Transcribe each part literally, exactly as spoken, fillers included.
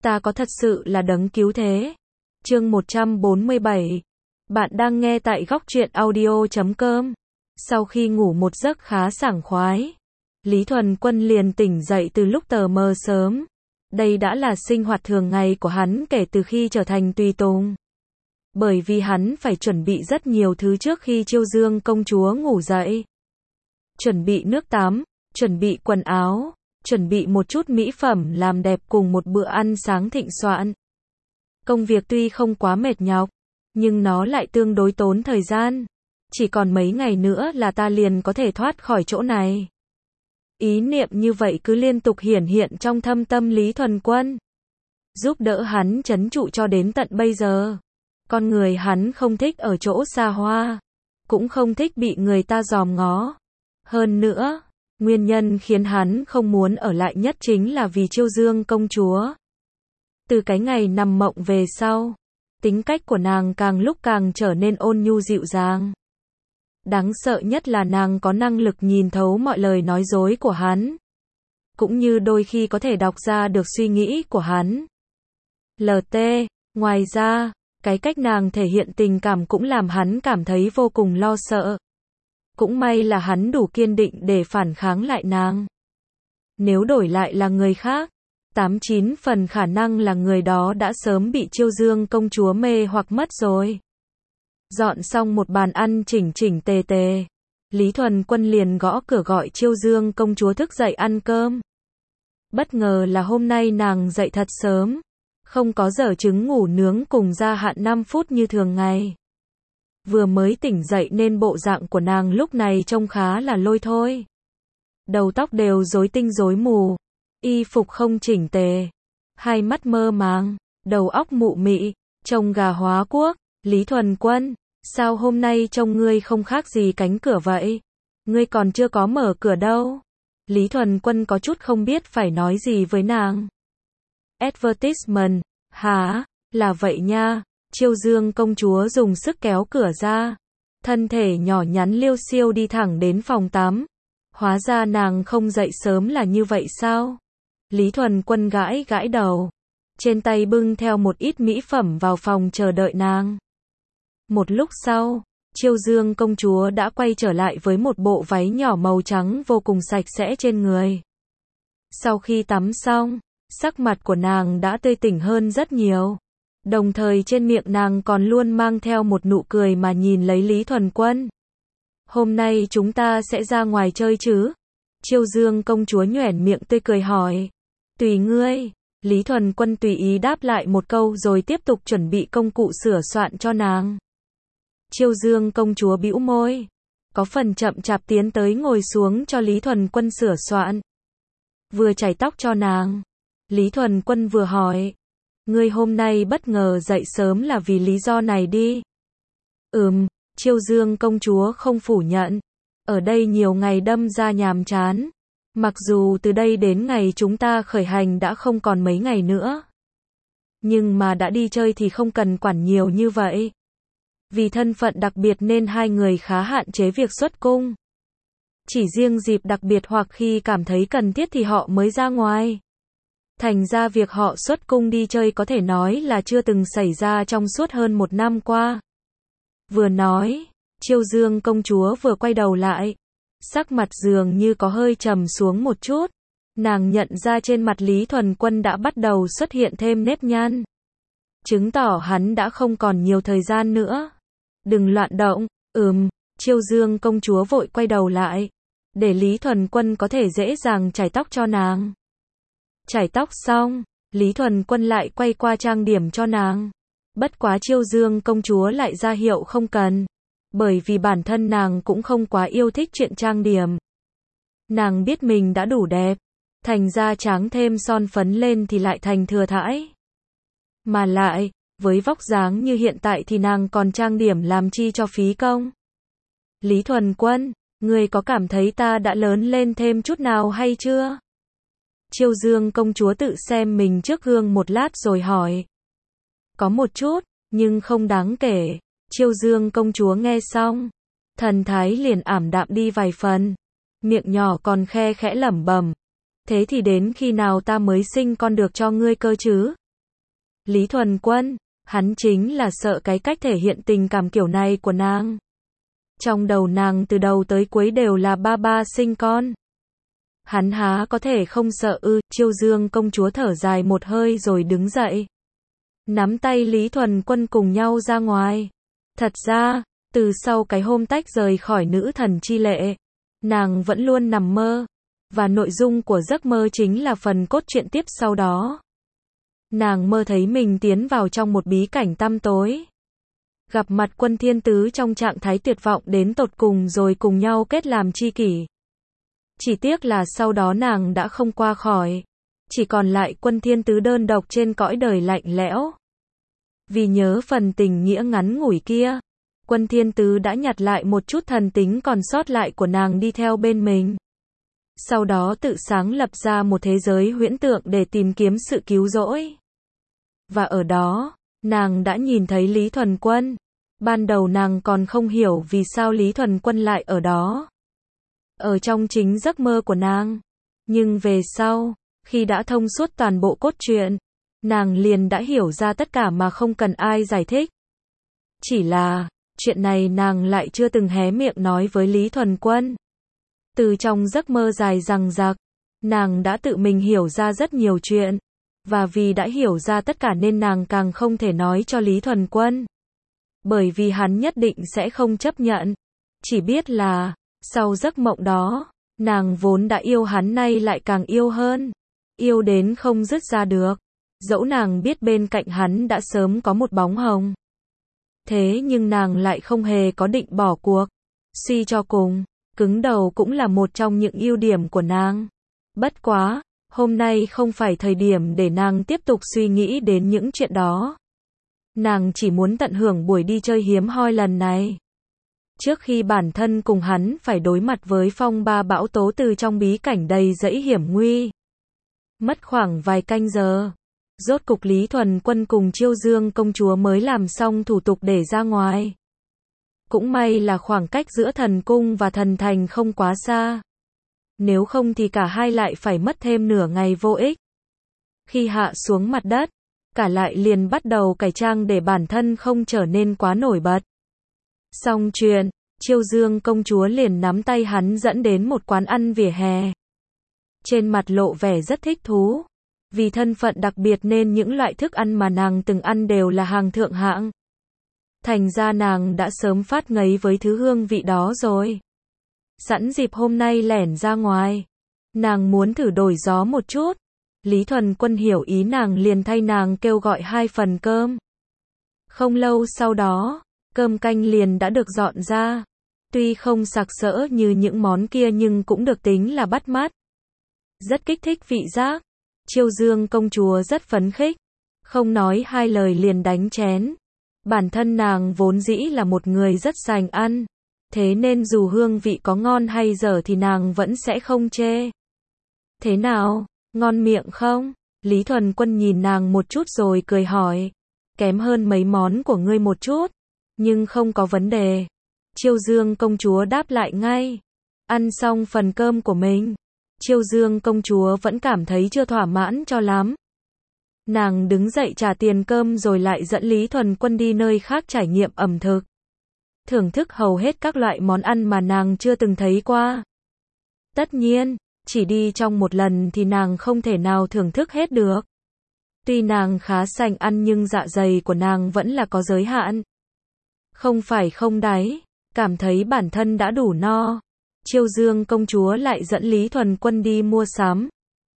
Ta có thật sự là đấng cứu thế. Chương một trăm bốn mươi bảy. Bạn đang nghe tại góc truyện audio chấm com. Sau khi ngủ một giấc khá sảng khoái, Lý Thuần Quân liền tỉnh dậy từ lúc tờ mờ sớm. Đây đã là sinh hoạt thường ngày của hắn kể từ khi trở thành tùy tùng. Bởi vì hắn phải chuẩn bị rất nhiều thứ trước khi Chiêu Dương công chúa ngủ dậy. Chuẩn bị nước tắm, chuẩn bị quần áo, chuẩn bị một chút mỹ phẩm làm đẹp cùng một bữa ăn sáng thịnh soạn. Công việc tuy không quá mệt nhọc, nhưng nó lại tương đối tốn thời gian. Chỉ còn mấy ngày nữa là ta liền có thể thoát khỏi chỗ này. Ý niệm như vậy cứ liên tục hiển hiện trong thâm tâm Lý Thuần Quân, giúp đỡ hắn trấn trụ cho đến tận bây giờ. Con người hắn không thích ở chỗ xa hoa, cũng không thích bị người ta dòm ngó. Hơn nữa, nguyên nhân khiến hắn không muốn ở lại nhất chính là vì Chiêu Dương công chúa. Từ cái ngày nằm mộng về sau, tính cách của nàng càng lúc càng trở nên ôn nhu dịu dàng. Đáng sợ nhất là nàng có năng lực nhìn thấu mọi lời nói dối của hắn, cũng như đôi khi có thể đọc ra được suy nghĩ của hắn. lờ tê, ngoài ra, cái cách nàng thể hiện tình cảm cũng làm hắn cảm thấy vô cùng lo sợ. Cũng may là hắn đủ kiên định để phản kháng lại nàng. Nếu đổi lại là người khác, tám chín phần khả năng là người đó đã sớm bị Chiêu Dương công chúa mê hoặc mất rồi. Dọn xong một bàn ăn chỉnh chỉnh tề tề, Lý Thuần Quân liền gõ cửa gọi Chiêu Dương công chúa thức dậy ăn cơm. Bất ngờ là hôm nay nàng dậy thật sớm, không có giờ trứng ngủ nướng cùng gia hạn năm phút như thường ngày. Vừa mới tỉnh dậy nên bộ dạng của nàng lúc này trông khá là lôi thôi. Đầu tóc đều rối tinh rối mù, y phục không chỉnh tề, hai mắt mơ màng, đầu óc mụ mị, trông gà hóa quốc. Lý Thuần Quân, sao hôm nay trông ngươi không khác gì cánh cửa vậy? Ngươi còn chưa có mở cửa đâu. Lý Thuần Quân có chút không biết phải nói gì với nàng. Advertisement, hả? Là vậy nha. Chiêu Dương công chúa dùng sức kéo cửa ra, thân thể nhỏ nhắn liêu xiêu đi thẳng đến phòng tắm. Hóa ra nàng không dậy sớm là như vậy sao? Lý Thuần Quân gãi gãi đầu, trên tay bưng theo một ít mỹ phẩm vào phòng chờ đợi nàng. Một lúc sau, Chiêu Dương công chúa đã quay trở lại với một bộ váy nhỏ màu trắng vô cùng sạch sẽ trên người. Sau khi tắm xong, sắc mặt của nàng đã tươi tỉnh hơn rất nhiều. Đồng thời trên miệng nàng còn luôn mang theo một nụ cười mà nhìn lấy Lý Thuần Quân. Hôm nay chúng ta sẽ ra ngoài chơi chứ? Chiêu Dương công chúa nhoẻn miệng tươi cười hỏi. Tùy ngươi. Lý Thuần Quân tùy ý đáp lại một câu rồi tiếp tục chuẩn bị công cụ sửa soạn cho nàng. Chiêu Dương công chúa bĩu môi, có phần chậm chạp tiến tới ngồi xuống cho Lý Thuần Quân sửa soạn. Vừa chải tóc cho nàng, Lý Thuần Quân vừa hỏi. Ngươi hôm nay bất ngờ dậy sớm là vì lý do này đi. Ừm, Chiêu Dương công chúa không phủ nhận. Ở đây nhiều ngày đâm ra nhàm chán. Mặc dù từ đây đến ngày chúng ta khởi hành đã không còn mấy ngày nữa. Nhưng mà đã đi chơi thì không cần quản nhiều như vậy. Vì thân phận đặc biệt nên hai người khá hạn chế việc xuất cung. Chỉ riêng dịp đặc biệt hoặc khi cảm thấy cần thiết thì họ mới ra ngoài. Thành ra việc họ xuất cung đi chơi có thể nói là chưa từng xảy ra trong suốt hơn một năm qua. Vừa nói, Chiêu Dương công chúa vừa quay đầu lại. Sắc mặt dường như có hơi trầm xuống một chút. Nàng nhận ra trên mặt Lý Thuần Quân đã bắt đầu xuất hiện thêm nếp nhăn, chứng tỏ hắn đã không còn nhiều thời gian nữa. Đừng loạn động. Ừm. Chiêu Dương công chúa vội quay đầu lại, để Lý Thuần Quân có thể dễ dàng chải tóc cho nàng. Chải tóc xong, Lý Thuần Quân lại quay qua trang điểm cho nàng. Bất quá Chiêu Dương công chúa lại ra hiệu không cần, bởi vì bản thân nàng cũng không quá yêu thích chuyện trang điểm. Nàng biết mình đã đủ đẹp, thành ra tráng thêm son phấn lên thì lại thành thừa thãi. Mà lại, với vóc dáng như hiện tại thì nàng còn trang điểm làm chi cho phí công. Lý Thuần Quân, ngươi có cảm thấy ta đã lớn lên thêm chút nào hay chưa? Chiêu Dương công chúa tự xem mình trước gương một lát rồi hỏi. Có một chút, nhưng không đáng kể. Chiêu Dương công chúa nghe xong, thần thái liền ảm đạm đi vài phần. Miệng nhỏ còn khe khẽ lẩm bẩm. Thế thì đến khi nào ta mới sinh con được cho ngươi cơ chứ? Lý Thuần Quân, hắn chính là sợ cái cách thể hiện tình cảm kiểu này của nàng. Trong đầu nàng từ đầu tới cuối đều là ba ba sinh con. Hắn há có thể không sợ ư? Chiêu Dương công chúa thở dài một hơi rồi đứng dậy. Nắm tay Lý Thuần Quân cùng nhau ra ngoài. Thật ra, từ sau cái hôm tách rời khỏi nữ thần chi lệ, nàng vẫn luôn nằm mơ. Và nội dung của giấc mơ chính là phần cốt truyện tiếp sau đó. Nàng mơ thấy mình tiến vào trong một bí cảnh tăm tối. Gặp mặt Quân Thiên Tứ trong trạng thái tuyệt vọng đến tột cùng rồi cùng nhau kết làm tri kỷ. Chỉ tiếc là sau đó nàng đã không qua khỏi. Chỉ còn lại Quân Thiên Tứ đơn độc trên cõi đời lạnh lẽo. Vì nhớ phần tình nghĩa ngắn ngủi kia, Quân Thiên Tứ đã nhặt lại một chút thần tính còn sót lại của nàng đi theo bên mình. Sau đó tự sáng lập ra một thế giới huyễn tượng để tìm kiếm sự cứu rỗi. Và ở đó, nàng đã nhìn thấy Lý Thuần Quân. Ban đầu nàng còn không hiểu vì sao Lý Thuần Quân lại ở đó. Ở trong chính giấc mơ của nàng. Nhưng về sau, khi đã thông suốt toàn bộ cốt truyện, nàng liền đã hiểu ra tất cả mà không cần ai giải thích. Chỉ là, chuyện này nàng lại chưa từng hé miệng nói với Lý Thuần Quân. Từ trong giấc mơ dài dằng dặc, nàng đã tự mình hiểu ra rất nhiều chuyện. Và vì đã hiểu ra tất cả nên nàng càng không thể nói cho Lý Thuần Quân. Bởi vì hắn nhất định sẽ không chấp nhận. Chỉ biết là, sau giấc mộng đó, nàng vốn đã yêu hắn nay lại càng yêu hơn. Yêu đến không dứt ra được. Dẫu nàng biết bên cạnh hắn đã sớm có một bóng hồng. Thế nhưng nàng lại không hề có định bỏ cuộc. Suy cho cùng, cứng đầu cũng là một trong những ưu điểm của nàng. Bất quá, hôm nay không phải thời điểm để nàng tiếp tục suy nghĩ đến những chuyện đó. Nàng chỉ muốn tận hưởng buổi đi chơi hiếm hoi lần này. Trước khi bản thân cùng hắn phải đối mặt với phong ba bão tố từ trong bí cảnh đầy dẫy hiểm nguy. Mất khoảng vài canh giờ. Rốt cục Lý Thuần Quân cùng Chiêu Dương công chúa mới làm xong thủ tục để ra ngoài. Cũng may là khoảng cách giữa thần cung và thần thành không quá xa. Nếu không thì cả hai lại phải mất thêm nửa ngày vô ích. Khi hạ xuống mặt đất, cả lại liền bắt đầu cải trang để bản thân không trở nên quá nổi bật. Xong chuyện, Chiêu Dương công chúa liền nắm tay hắn dẫn đến một quán ăn vỉa hè. Trên mặt lộ vẻ rất thích thú. Vì thân phận đặc biệt nên những loại thức ăn mà nàng từng ăn đều là hàng thượng hạng. Thành ra nàng đã sớm phát ngấy với thứ hương vị đó rồi. Sẵn dịp hôm nay lẻn ra ngoài, nàng muốn thử đổi gió một chút. Lý Thuần Quân hiểu ý nàng liền thay nàng kêu gọi hai phần cơm. Không lâu sau đó, cơm canh liền đã được dọn ra. Tuy không sặc sỡ như những món kia nhưng cũng được tính là bắt mắt. Rất kích thích vị giác. Chiêu Dương công chúa rất phấn khích. Không nói hai lời liền đánh chén. Bản thân nàng vốn dĩ là một người rất sành ăn. Thế nên dù hương vị có ngon hay dở thì nàng vẫn sẽ không chê. Thế nào, ngon miệng không? Lý Thuần Quân nhìn nàng một chút rồi cười hỏi. Kém hơn mấy món của ngươi một chút. Nhưng không có vấn đề. Chiêu Dương công chúa đáp lại ngay. Ăn xong phần cơm của mình. Chiêu Dương công chúa vẫn cảm thấy chưa thỏa mãn cho lắm. Nàng đứng dậy trả tiền cơm rồi lại dẫn Lý Thuần Quân đi nơi khác trải nghiệm ẩm thực. Thưởng thức hầu hết các loại món ăn mà nàng chưa từng thấy qua. Tất nhiên, chỉ đi trong một lần thì nàng không thể nào thưởng thức hết được. Tuy nàng khá sành ăn nhưng dạ dày của nàng vẫn là có giới hạn. Không phải không đáy, cảm thấy bản thân đã đủ no. Chiêu Dương công chúa lại dẫn Lý Thuần Quân đi mua sắm.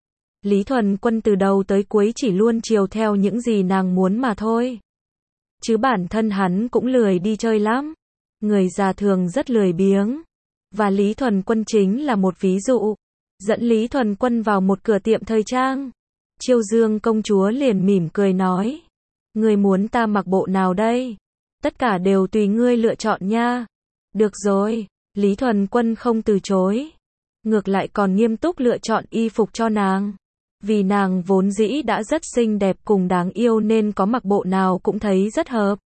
Lý Thuần Quân từ đầu tới cuối chỉ luôn chiều theo những gì nàng muốn mà thôi. Chứ bản thân hắn cũng lười đi chơi lắm. Người già thường rất lười biếng. Và Lý Thuần Quân chính là một ví dụ. Dẫn Lý Thuần Quân vào một cửa tiệm thời trang. Chiêu Dương công chúa liền mỉm cười nói. Ngươi muốn ta mặc bộ nào đây? Tất cả đều tùy ngươi lựa chọn nha. Được rồi. Lý Thuần Quân không từ chối. Ngược lại còn nghiêm túc lựa chọn y phục cho nàng. Vì nàng vốn dĩ đã rất xinh đẹp cùng đáng yêu nên có mặc bộ nào cũng thấy rất hợp.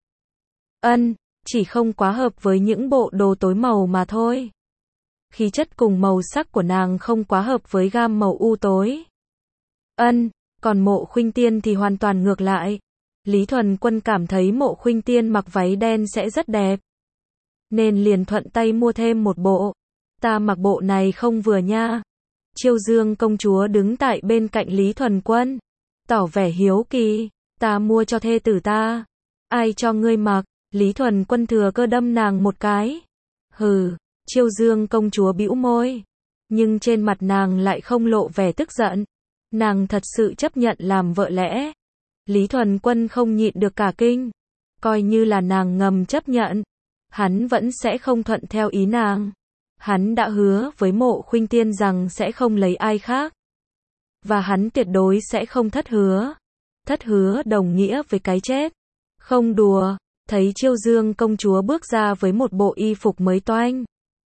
Ân, chỉ không quá hợp với những bộ đồ tối màu mà thôi. Khí chất cùng màu sắc của nàng không quá hợp với gam màu u tối. Ân, còn Mộ Khuynh Tiên thì hoàn toàn ngược lại. Lý Thuần Quân cảm thấy Mộ Khuynh Tiên mặc váy đen sẽ rất đẹp, nên liền thuận tay mua thêm một bộ. Ta mặc bộ này không vừa nha. Chiêu Dương công chúa đứng tại bên cạnh Lý Thuần Quân, tỏ vẻ hiếu kỳ. Ta mua cho thê tử ta. Ai cho ngươi mặc? Lý Thuần Quân thừa cơ đâm nàng một cái. Hừ, Chiêu Dương công chúa bĩu môi, nhưng trên mặt nàng lại không lộ vẻ tức giận. Nàng thật sự chấp nhận làm vợ lẽ. Lý Thuần Quân không nhịn được cả kinh. Coi như là nàng ngầm chấp nhận, hắn vẫn sẽ không thuận theo ý nàng. Hắn đã hứa với Mộ Khuynh Tiên rằng sẽ không lấy ai khác. Và hắn tuyệt đối sẽ không thất hứa. Thất hứa đồng nghĩa với cái chết. Không đùa, thấy Chiêu Dương công chúa bước ra với một bộ y phục mới toanh.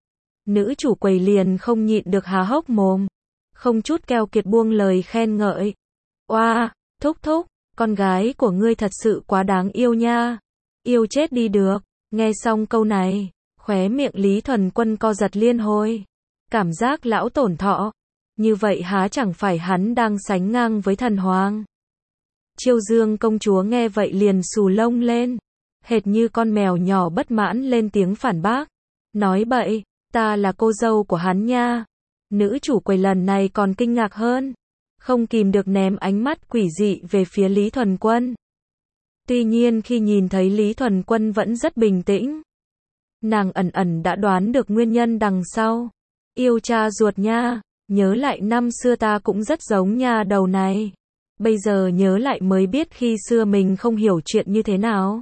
Nữ chủ quầy liền không nhịn được há hốc mồm. Không chút keo kiệt buông lời khen ngợi. Oa, thúc thúc, con gái của ngươi thật sự quá đáng yêu nha. Yêu chết đi được. Nghe xong câu này, khóe miệng Lý Thuần Quân co giật liên hồi. Cảm giác lão tổn thọ. Như vậy há chẳng phải hắn đang sánh ngang với thần hoàng. Chiêu Dương công chúa nghe vậy liền xù lông lên. Hệt như con mèo nhỏ bất mãn lên tiếng phản bác. Nói bậy, ta là cô dâu của hắn nha. Nữ chủ quầy lần này còn kinh ngạc hơn. Không kìm được ném ánh mắt quỷ dị về phía Lý Thuần Quân. Tuy nhiên khi nhìn thấy Lý Thuần Quân vẫn rất bình tĩnh, nàng ẩn ẩn đã đoán được nguyên nhân đằng sau. Yêu cha ruột nha, nhớ lại năm xưa ta cũng rất giống nha đầu này. Bây giờ nhớ lại mới biết khi xưa mình không hiểu chuyện như thế nào.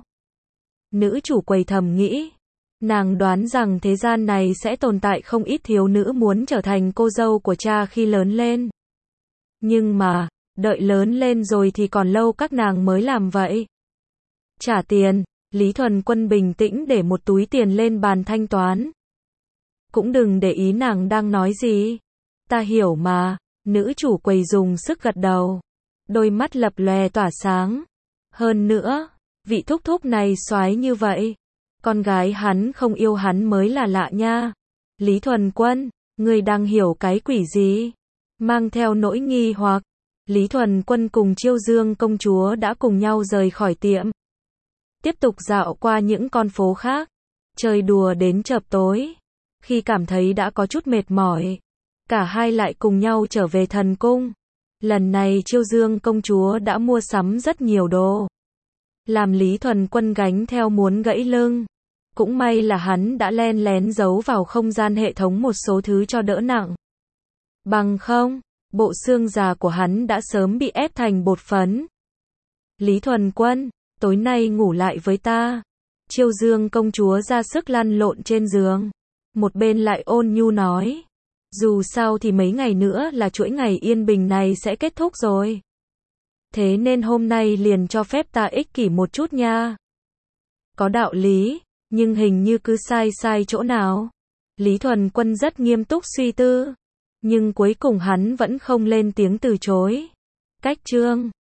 Nữ chủ quầy thầm nghĩ, nàng đoán rằng thế gian này sẽ tồn tại không ít thiếu nữ muốn trở thành cô dâu của cha khi lớn lên. Nhưng mà, đợi lớn lên rồi thì còn lâu các nàng mới làm vậy. Trả tiền, Lý Thuần Quân bình tĩnh để một túi tiền lên bàn thanh toán. Cũng đừng để ý nàng đang nói gì. Ta hiểu mà, nữ chủ quầy dùng sức gật đầu. Đôi mắt lập lòe tỏa sáng. Hơn nữa, vị thúc thúc này soái như vậy. Con gái hắn không yêu hắn mới là lạ nha. Lý Thuần Quân, ngươi đang hiểu cái quỷ gì? Mang theo nỗi nghi hoặc, Lý Thuần Quân cùng Chiêu Dương công chúa đã cùng nhau rời khỏi tiệm. Tiếp tục dạo qua những con phố khác, chơi đùa đến chập tối. Khi cảm thấy đã có chút mệt mỏi, cả hai lại cùng nhau trở về thần cung. Lần này Chiêu Dương công chúa đã mua sắm rất nhiều đồ, làm Lý Thuần Quân gánh theo muốn gãy lưng. Cũng may là hắn đã len lén giấu vào không gian hệ thống một số thứ cho đỡ nặng. Bằng không, bộ xương già của hắn đã sớm bị ép thành bột phấn. Lý Thuần Quân, tối nay ngủ lại với ta. Chiêu Dương công chúa ra sức lăn lộn trên giường. Một bên lại ôn nhu nói. Dù sao thì mấy ngày nữa là chuỗi ngày yên bình này sẽ kết thúc rồi. Thế nên hôm nay liền cho phép ta ích kỷ một chút nha. Có đạo lý, nhưng hình như cứ sai sai chỗ nào. Lý Thuần Quân rất nghiêm túc suy tư. Nhưng cuối cùng hắn vẫn không lên tiếng từ chối. Cách chương